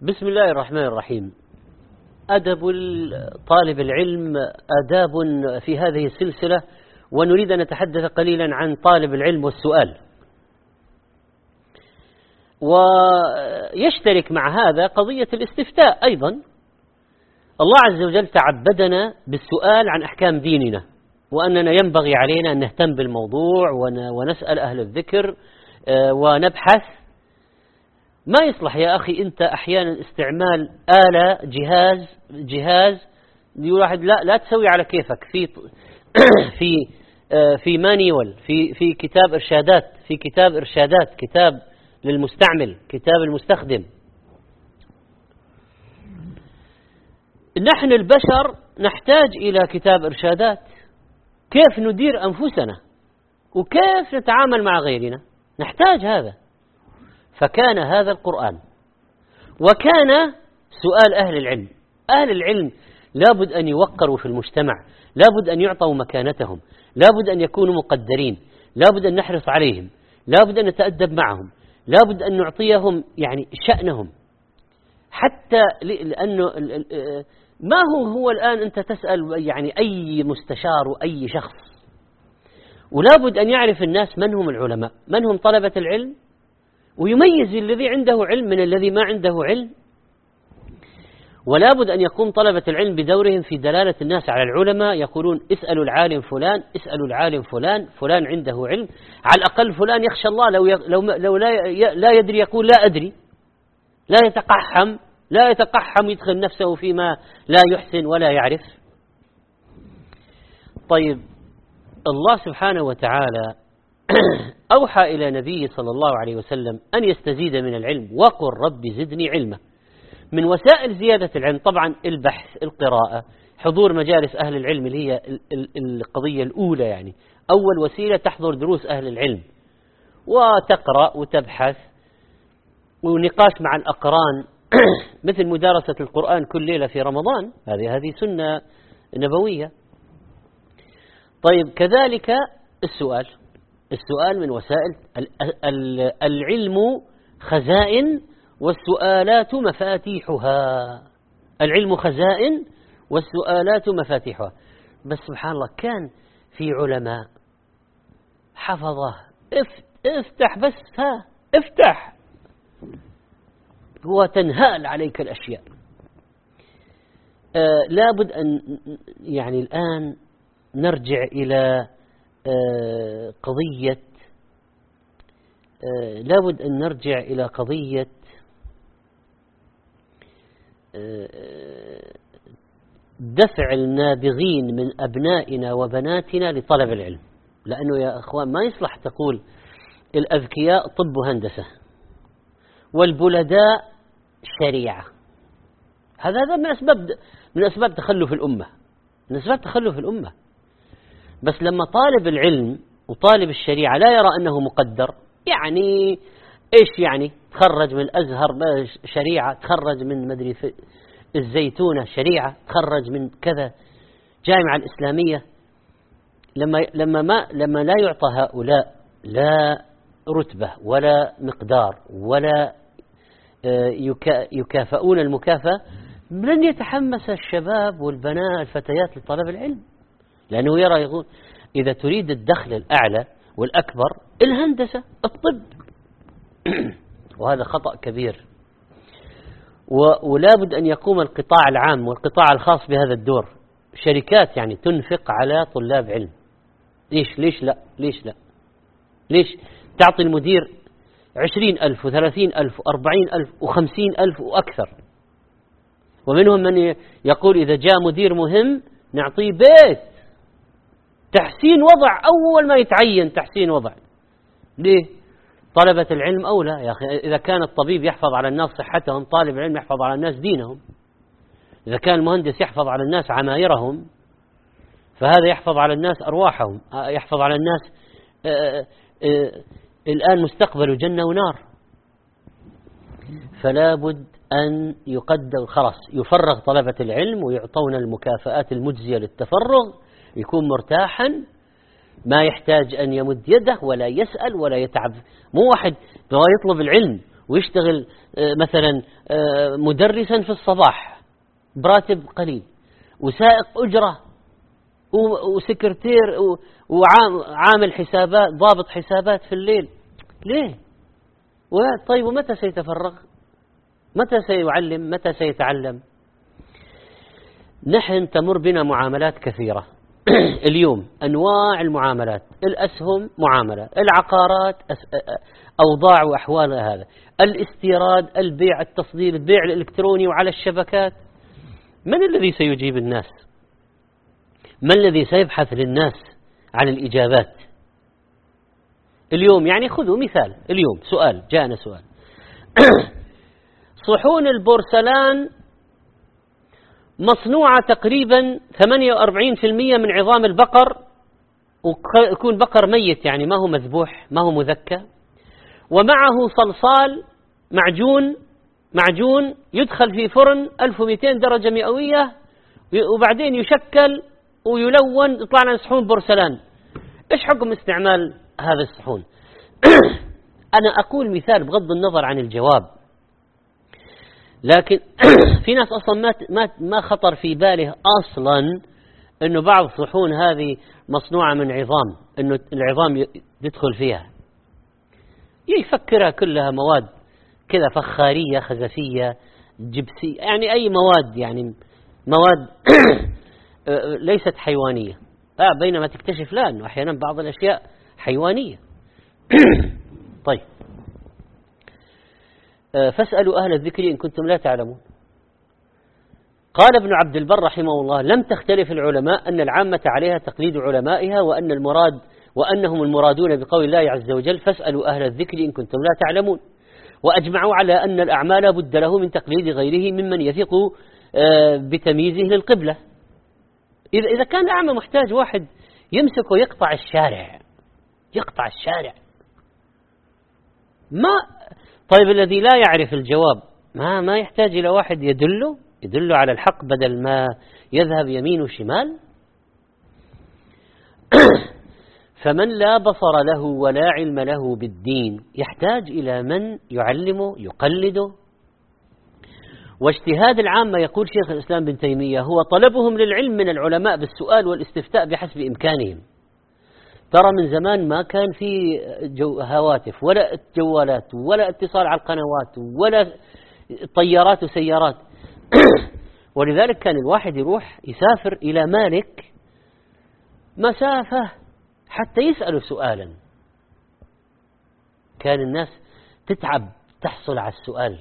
بسم الله الرحمن الرحيم. أدب طالب العلم آداب في هذه السلسلة، ونريد أن نتحدث قليلا عن طالب العلم والسؤال. ويشترك مع هذا قضية الاستفتاء أيضا. الله عز وجل تعبدنا بالسؤال عن أحكام ديننا، وأننا ينبغي علينا أن نهتم بالموضوع ونسأل أهل الذكر ونبحث. ما يصلح يا أخي أنت أحيانا استعمال آلة جهاز واحد لا تسوي على كيفك في مانيوال، في كتاب إرشادات، كتاب للمستعمل، كتاب المستخدم. نحن البشر نحتاج إلى كتاب إرشادات، كيف ندير أنفسنا وكيف نتعامل مع غيرنا، نحتاج هذا. فكان هذا القرآن، وكان سؤال أهل العلم. أهل العلم لابد أن يوقروا في المجتمع، لابد أن يعطوا مكانتهم، لابد أن يكونوا مقدرين، لابد أن نحرص عليهم، لابد أن نتأدب معهم، لابد أن نعطيهم يعني شأنهم، حتى لأنه ما هو الآن أنت تسأل يعني أي مستشار وأي شخص، ولابد أن يعرف الناس من هم العلماء، من هم طلبة العلم، ويميز الذي عنده علم من الذي ما عنده علم. ولا بد أن يقوم طلبة العلم بدورهم في دلالة الناس على العلماء، يقولون اسألوا العالم فلان، اسألوا العالم فلان عنده علم. على الأقل فلان يخشى الله، لو لا يدري يقول لا أدري، لا يتقحم يدخل نفسه فيما لا يحسن ولا يعرف. طيب، الله سبحانه وتعالى أوحى إلى نبيه صلى الله عليه وسلم أن يستزيد من العلم، وقل رب زدني علما. من وسائل زيادة العلم طبعا البحث، القراءة، حضور مجالس أهل العلم، اللي هي القضية الأولى، يعني أول وسيلة تحضر دروس أهل العلم وتقرأ وتبحث، ونقاش مع الأقران مثل مدارسة القرآن كل ليلة في رمضان، هذه سنة نبوية. طيب، كذلك السؤال من وسائل العلم خزائن والسؤالات مفاتيحها. العلم خزائن والسؤالات مفاتيحها. بس سبحان الله، كان في علماء حفظه افتح بس افتح هو تنهال عليك الأشياء. لابد أن يعني الآن نرجع إلى قضية لابد أن نرجع إلى قضية دفع النابغين من أبنائنا وبناتنا لطلب العلم. لأنه يا أخوان ما يصلح تقول الأذكياء طب وهندسة والبلداء شريعة. هذا من أسباب تخلف الأمة. بس لما طالب العلم وطالب الشريعة لا يرى أنه مقدر، يعني إيش يعني؟ تخرج من الأزهر شريعة، تخرج من مدري في الزيتونة شريعة، تخرج من كذا جامعة الإسلامية. لما لا يعطى هؤلاء لا رتبة ولا مقدار ولا يكافئون المكافأة، لن يتحمس الشباب والبنات الفتيات لطلب العلم، لأنه يقول إذا تريد الدخل الأعلى والأكبر الهندسة، الطب وهذا خطأ كبير. ولا بد أن يقوم القطاع العام والقطاع الخاص بهذا الدور، شركات يعني تنفق على طلاب علم. ليش تعطي المدير 20,000 و30,000 و40,000 و50,000 وأكثر؟ ومنهم من يقول إذا جاء مدير مهم نعطيه بيت، تحسين وضع، أول ما يتعين تحسين وضع. ليه؟ طلبة العلم أولى يا أخي. إذا كان الطبيب يحفظ على الناس صحتهم، طالب العلم يحفظ على الناس دينهم. إذا كان المهندس يحفظ على الناس عمايرهم، فهذا يحفظ على الناس أرواحهم، يحفظ على الناس الآن مستقبل جنة ونار. فلا بد أن يقدر خلاص، يفرغ طلبة العلم ويعطون المكافآت المجزية للتفرغ، يكون مرتاحا، ما يحتاج أن يمد يده ولا يسأل ولا يتعب. مو واحد يطلب العلم ويشتغل مثلا مدرسا في الصباح براتب قليل، وسائق أجرة، وسكرتير، وعامل حسابات، ضابط حسابات في الليل. ليه؟ طيب ومتى سيتفرغ؟ متى سيعلم؟ متى سيتعلم؟ نحن تمر بنا معاملات كثيرة اليوم، أنواع المعاملات، الأسهم معاملة، العقارات أوضاع وأحوال، هذا الاستيراد، البيع، التصدير، البيع الإلكتروني وعلى الشبكات. من الذي سيجيب الناس؟ من الذي سيبحث للناس عن الإجابات اليوم؟ يعني خذوا مثال اليوم، سؤال جاءنا سؤال صحون البورسلان مصنوعة تقريبا 48% من عظام البقر، ويكون بقر ميت يعني ما هو مذبوح ما هو مذكى، ومعه صلصال معجون يدخل في فرن 1200 درجة مئوية، وبعدين يشكل ويلون، يطلع لنا صحون بورسلان. إيش حكم استعمال هذا الصحون؟ أنا أقول مثال بغض النظر عن الجواب، لكن في ناس أصلا ما خطر في باله أصلا أنه بعض صحون هذه مصنوعة من عظام، أنه العظام يدخل فيها، يفكرها كلها مواد كذا فخارية خزفية جبسية، يعني أي مواد، يعني مواد ليست حيوانية، بينما تكتشف لا أنه أحيانا بعض الأشياء حيوانية. طيب، فاسألوا أهل الذكر إن كنتم لا تعلمون. قال ابن عبد البر رحمه الله: لم تختلف العلماء أن العامة عليها تقليد علمائها، وأنهم المرادون بقول الله عز وجل: فاسألوا أهل الذكر إن كنتم لا تعلمون. وأجمعوا على أن الأعمال بد له من تقليد غيره ممن يثق بتمييزه للقبلة. إذا كان أعمى محتاج واحد يمسك ويقطع الشارع، طيب الذي لا يعرف الجواب ما يحتاج إلى واحد يدله على الحق بدل ما يذهب يمين وشمال. فمن لا بصر له ولا علم له بالدين يحتاج إلى من يعلمه يقلده. واجتهاد العامة، يقول شيخ الإسلام بن تيمية، هو طلبهم للعلم من العلماء بالسؤال والاستفتاء بحسب إمكانهم. ترى من زمان ما كان في هواتف ولا جوالات ولا اتصال على القنوات ولا طيارات وسيارات ولذلك كان الواحد يروح يسافر إلى مالك مسافة حتى يسأله سؤالا. كان الناس تتعب تحصل على السؤال.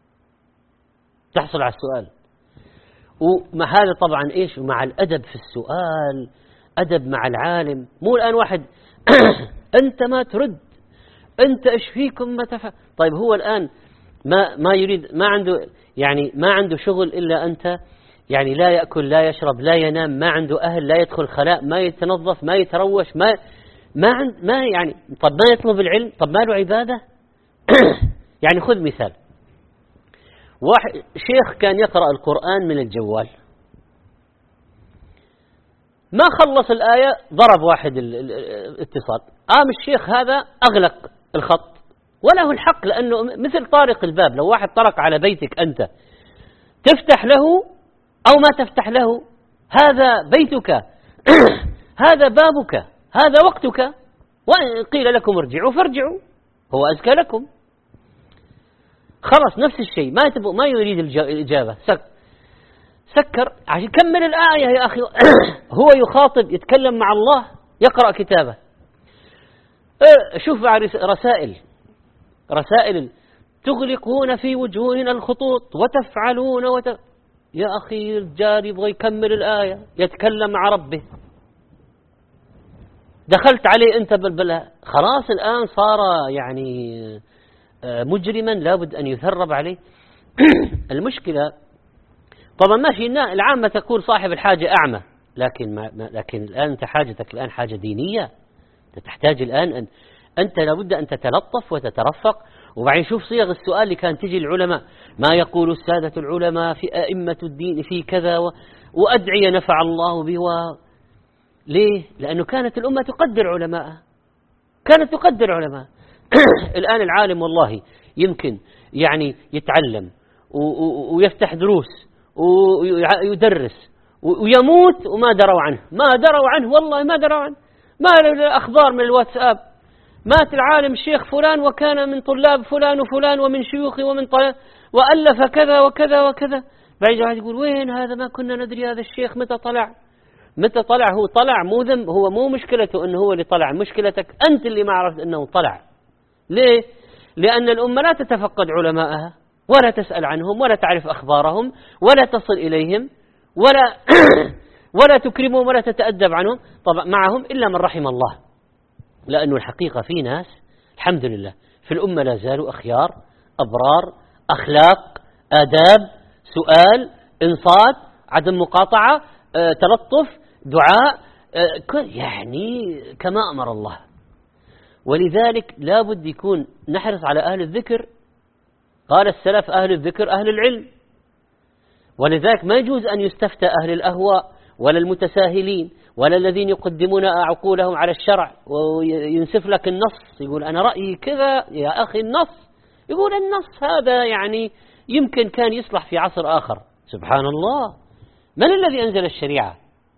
ومع هذا طبعا إيش، مع الأدب في السؤال، أدب مع العالم. مو الآن واحد أنت ما ترد، أنت إيش فيكم ما تفعل. طيب هو الآن ما يريد، ما عنده شغل إلا أنت، يعني لا يأكل لا يشرب لا ينام، ما عنده أهل، لا يدخل خلاء، ما يتنظف، ما يتروش، يعني طب ما يطلب العلم، طب ما له عبادة. يعني خذ مثال، واحد شيخ كان يقرأ القرآن من الجوال، ما خلص الآية ضرب واحد الاتصال، الشيخ هذا أغلق الخط وله الحق، لأنه مثل طارق الباب. لو واحد طرق على بيتك أنت تفتح له أو ما تفتح له، هذا بيتك هذا بابك، هذا وقتك، وإن قيل لكم ارجعوا فارجعوا، هو أزكى لكم. خلص نفس الشيء، ما يريد الإجابة، سكر عشان يكمل الآية يا أخي. هو يخاطب، يتكلم مع الله، يقرأ كتابه. شوف رسائل تغلقون في وجوهنا الخطوط وتفعلون يا أخي الرجال يبغى يكمل الآية، يتكلم مع ربه. دخلت عليه أنت بالبلها، خلاص الآن صار يعني مجرما لابد أن يثرب عليه. المشكلة طبعا ماشي، العامة تقول صاحب الحاجة أعمى، لكن الآن أنت حاجتك الآن حاجة دينية. تحتاج الآن أنت لابد أن تتلطف وتترفق. وبعدين شوف صيغ السؤال اللي كان تجي العلماء: ما يقول السادة العلماء في أئمة الدين في كذا، وأدعية نفع الله به. ليه؟ لأنه كانت الأمة تقدر علماء. الآن العالم والله يمكن يعني يتعلم ويفتح دروس ويدرس ويموت وما دروا عنه، والله ما دروا عنه، ما الأخبار من الواتساب. مات العالم الشيخ فلان وكان من طلاب فلان وفلان ومن شيوخي ومن طلاب وألف كذا وكذا وكذا. بعد واحد يقول وين هذا، ما كنا ندري هذا الشيخ متى طلع. هو طلع، مو ذنب، هو مو مشكلته أنه هو اللي طلع، مشكلتك أنت اللي ما عرفت أنه طلع. ليه؟ لأن الأمة لا تتفقد علماءها ولا تسأل عنهم ولا تعرف أخبارهم ولا تصل إليهم ولا تكرمهم ولا تتأدب عنهم طبعا معهم إلا من رحم الله. لأنه الحقيقة في ناس الحمد لله في الأمة لا زالوا أخيار أبرار، أخلاق، آداب، سؤال، إنصات، عدم مقاطعة، تلطف، دعاء، يعني كما أمر الله. ولذلك لا بد يكون نحرص على أهل الذكر. قال السلف أهل الذكر أهل العلم. ولذلك ما يجوز أن يستفتى أهل الأهواء ولا المتساهلين ولا الذين يقدمون عقولهم على الشرع وينسف لك النص يقول أنا رأيي كذا. يا أخي النص، يقول النص هذا يعني يمكن كان يصلح في عصر آخر. سبحان الله، من الذي أنزل الشريعة؟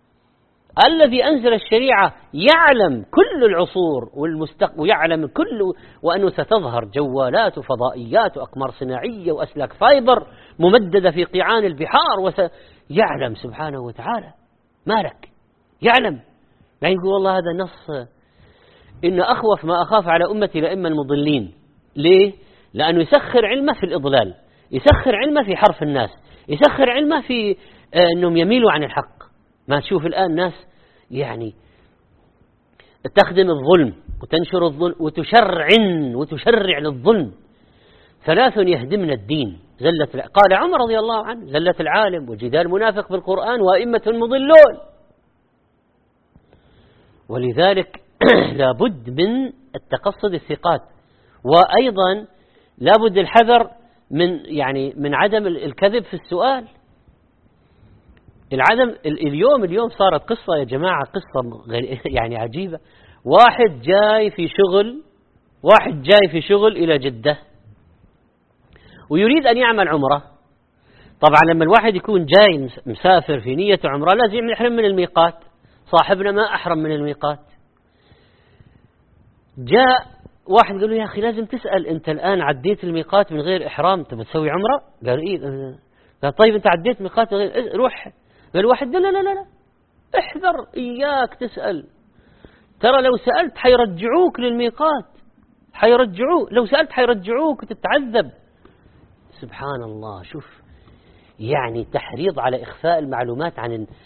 الذي أنزل الشريعة يعلم كل العصور ويعلم كل، وأنه ستظهر جوالات وفضائيات وأقمار صناعية وأسلاك فايبر ممددة في قيعان البحار يعلم سبحانه وتعالى. مالك يعلم، يعني يقول والله هذا نص. إن أخوف ما أخاف على أمتي لإما المضلين. ليه؟ لأنه يسخر علمه في الإضلال، يسخر علمه في حرف الناس، يسخر علمه في أنهم يميلوا عن الحق. ما تشوف الآن ناس يعني تخدم الظلم وتنشر الظلم وتشرع للظلم. ثلاث يهدمن الدين، قال عمر رضي الله عنه زلة العالم وجدال المنافق بالقرآن وأئمة مضلون. ولذلك لابد من التقصد الثقات، وأيضا لابد الحذر من عدم الكذب في السؤال. اليوم صارت قصة يا جماعة، قصة يعني عجيبة. واحد جاي في شغل إلى جدة ويريد أن يعمل عمرة. طبعا لما الواحد يكون جاي مسافر في نية عمرة لازم يحرم من الميقات. صاحبنا ما أحرم من الميقات. جاء واحد قال له يا أخي لازم تسأل، أنت الآن عديت الميقات من غير إحرام، تبغى تسوي عمرة؟ قال إيه. قال طيب أنت عديت ميقات من غير، روح. قال واحد لا احذر، إياك تسأل، ترى لو سألت حيرجعوك للميقات، لو سألت حيرجعوك وتتعذب. سبحان الله. شوف يعني تحريض على إخفاء المعلومات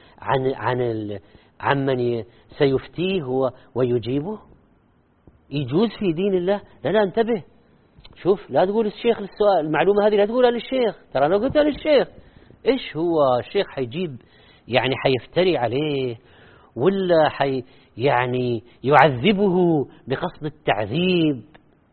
عن من سيفتيه ويجيبه. يجوز في دين الله؟ لا انتبه. شوف لا تقول الشيخ للسؤال، المعلومة هذه لا تقولها للشيخ، ترى لو قلتها للشيخ إيش هو الشيخ حيجيب، يعني حيفتري عليه ولا يعني يعذبه بقصد التعذيب.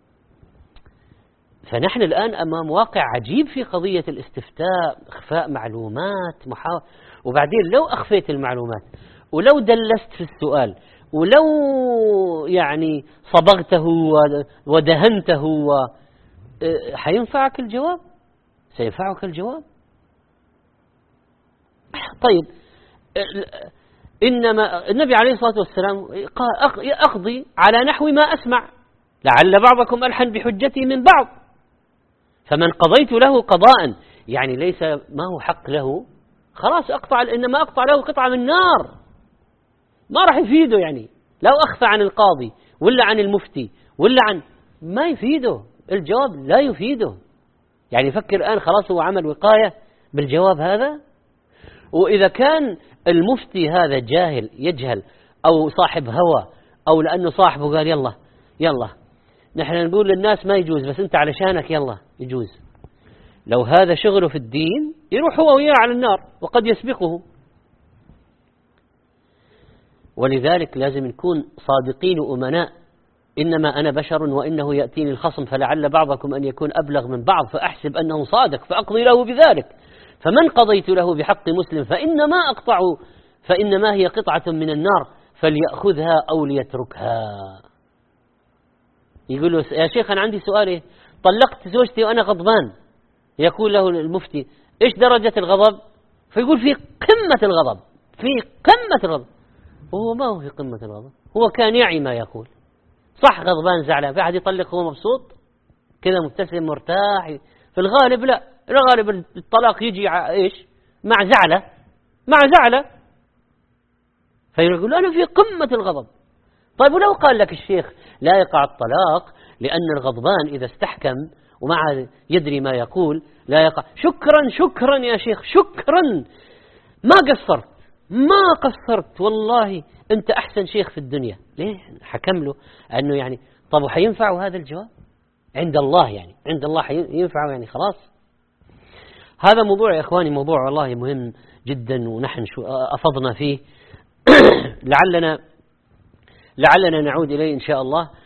فنحن الآن أمام واقع عجيب في قضية الاستفتاء، إخفاء معلومات وبعدين لو أخفيت المعلومات ولو دلست في السؤال ولو يعني صبغته ودهنته حينفعك الجواب، سينفعك الجواب. طيب إنما النبي عليه الصلاة والسلام قال أقضي على نحو ما أسمع لعل بعضكم ألحن بحجتي من بعض، فمن قضيت له قضاء يعني ليس ما هو حق له خلاص إنما أقطع له قطعة من نار، ما راح يفيده. يعني لو أخفى عن القاضي ولا عن المفتي ولا ما يفيده الجواب، لا يفيده. يعني فكر الآن خلاص هو عمل وقاية بالجواب هذا. وإذا كان المفتي هذا جاهل يجهل أو صاحب هوى أو لأنه صاحبه قال يلا نحن نقول للناس ما يجوز بس أنت علشانك يلا يجوز، لو هذا شغله في الدين يروح هو وياه على النار وقد يسبقه. ولذلك لازم نكون صادقين وأمناء. إنما أنا بشر وإنه يأتيني الخصم فلعل بعضكم أن يكون أبلغ من بعض فأحسب أنه صادق فأقضي له بذلك، فمن قضيت له بحق مسلم فإنما هي قطعة من النار فليأخذها أو ليتركها. يقول له يا شيخ أنا عندي سؤال، طلقت زوجتي وأنا غضبان. يقول له المفتي إيش درجة الغضب؟ فيقول في قمة الغضب، في قمة الغضب. وهو ما هو في قمة الغضب، هو كان يعي ما يقول. صح غضبان زعلان، في أحد يطلق هو مبسوط كذا مبتسم مرتاح؟ في الغالب لا، الغالب الطلاق يجي إيش؟ مع زعلة، مع زعلة. فيقول أنا في قمة الغضب. طيب ولو قال لك الشيخ لا يقع الطلاق لأن الغضبان إذا استحكم ومع يدري ما يقول لا يقع، شكرا شكرا يا شيخ، شكرا، ما قصرت، ما قصرت والله، أنت أحسن شيخ في الدنيا. ليه؟ حكم له أنه يعني طب وحينفع هذا الجواب عند الله؟ يعني عند الله حينفع يعني خلاص. هذا موضوع يا إخواني، موضوع والله مهم جدا، ونحن أفضنا فيه. لعلنا نعود إليه إن شاء الله.